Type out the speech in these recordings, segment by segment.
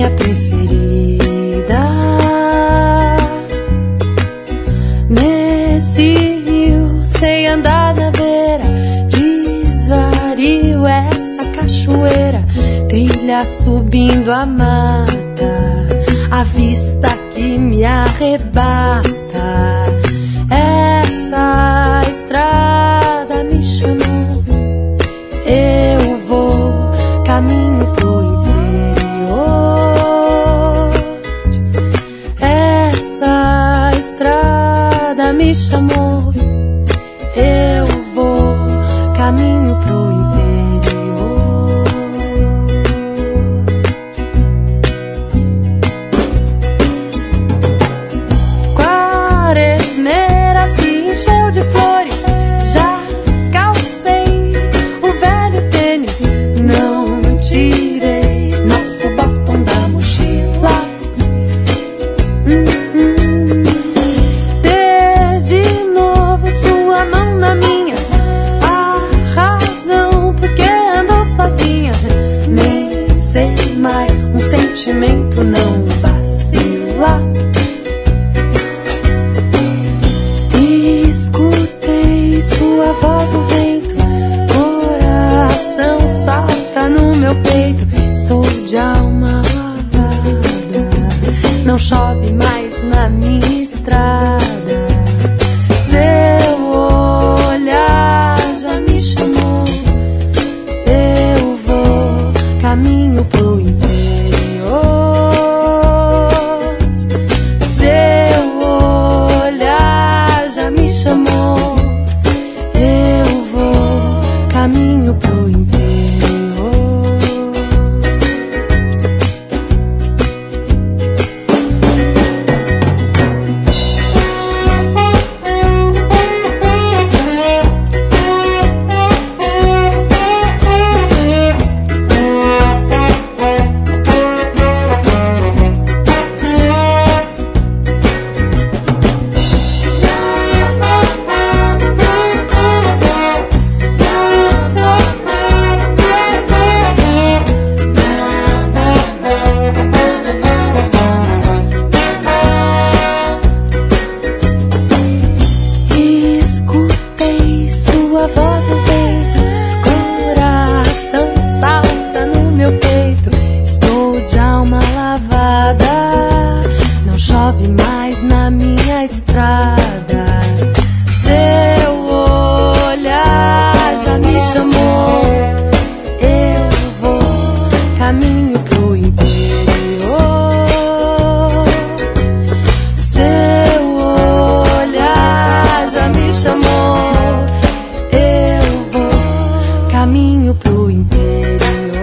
minha preferida. Nesse rio sei andar na beira, desvario essa cachoeira, trilha subindo a mata, a vista que me arrebata. Essa estrada me chamou, eu vou caminho pro interior. Essa estrada me chamou, eu vou caminho pro interior. Quaresmeira se encheu de flores, já calcei o velho tênis, não tirei nosso batom da mochila. Ter de novo sua mão na minha, a razão porque andou sozinha. Nem sei mais, um sentimento não vacila. Escutei sua voz no vento, coração salta no meu peito. Estou de alma lavada, não chove mais na minha estrada. Seu olhar já me chamou, eu vou caminho pro interior. Seu olhar já me chamou, eu vou caminho pro interior. Escutei sua voz no vento, coração salta no meu peito. Estou de alma lavada, não chove mais na minha estrada. Seu olhar já me chamou, eu vou caminho pro interior. Seu olhar já me chamou, eu vou caminho pro interior.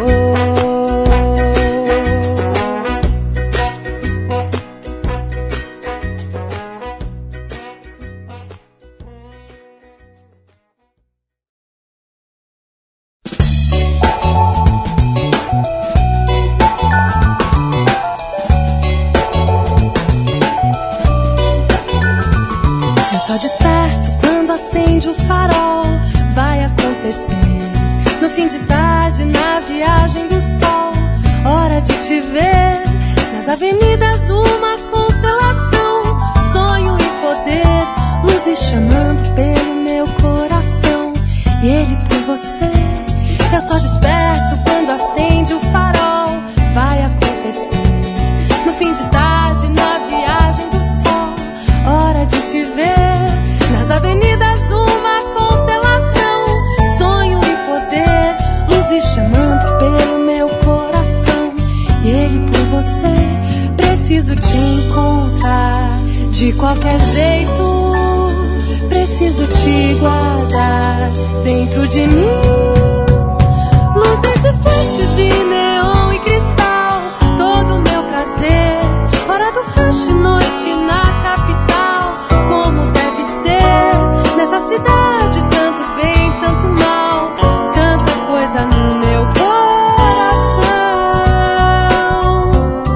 Eu só desperto quando acende o farol. Vai acontecer no fim de tarde, na viagem do sol. Hora de te ver nas avenidas, uma constelação. Sonho em poder, luzes chamando pelo meu coração, e ele por você. Eu só desperto quando acende o farol. Vai acontecer no fim de tarde, na viagem do sol. Hora de te ver nas avenidas, uma constelação. Sonho em poder, luzes chamando pelo meu coração, e ele por você. Preciso te encontrar de qualquer jeito, preciso te guardar dentro de mim. Luzes e flashes de neon e cristal, todo o meu prazer. Hora do rush, noite na capital, como deve ser nessa cidade. Tanto bem, tanto mal, tanta coisa no meu coração.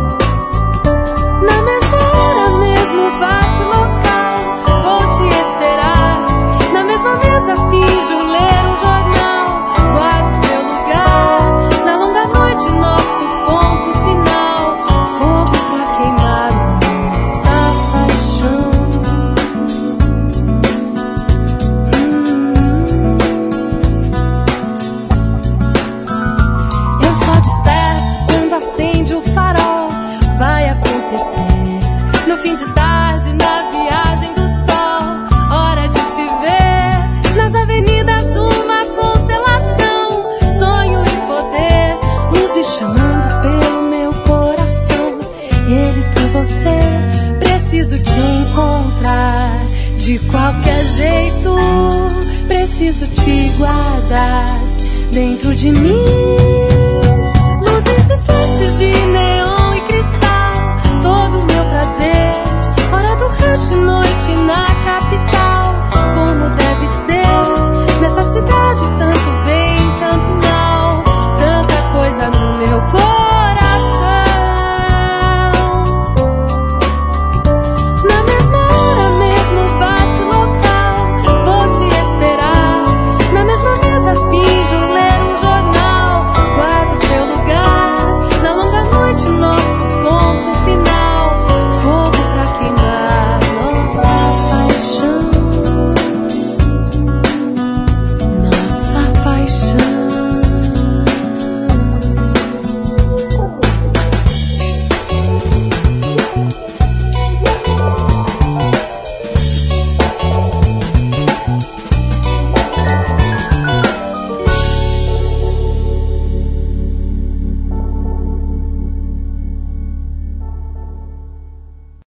Na mesma hora, mesmo bate local, vou te esperar. Na mesma mesa, finjo ler um jornal. preciso te guardar dentro de mim. Luzes e flashes de neon e cristal, todo o meu prazer. Hora do rush, noite na capital.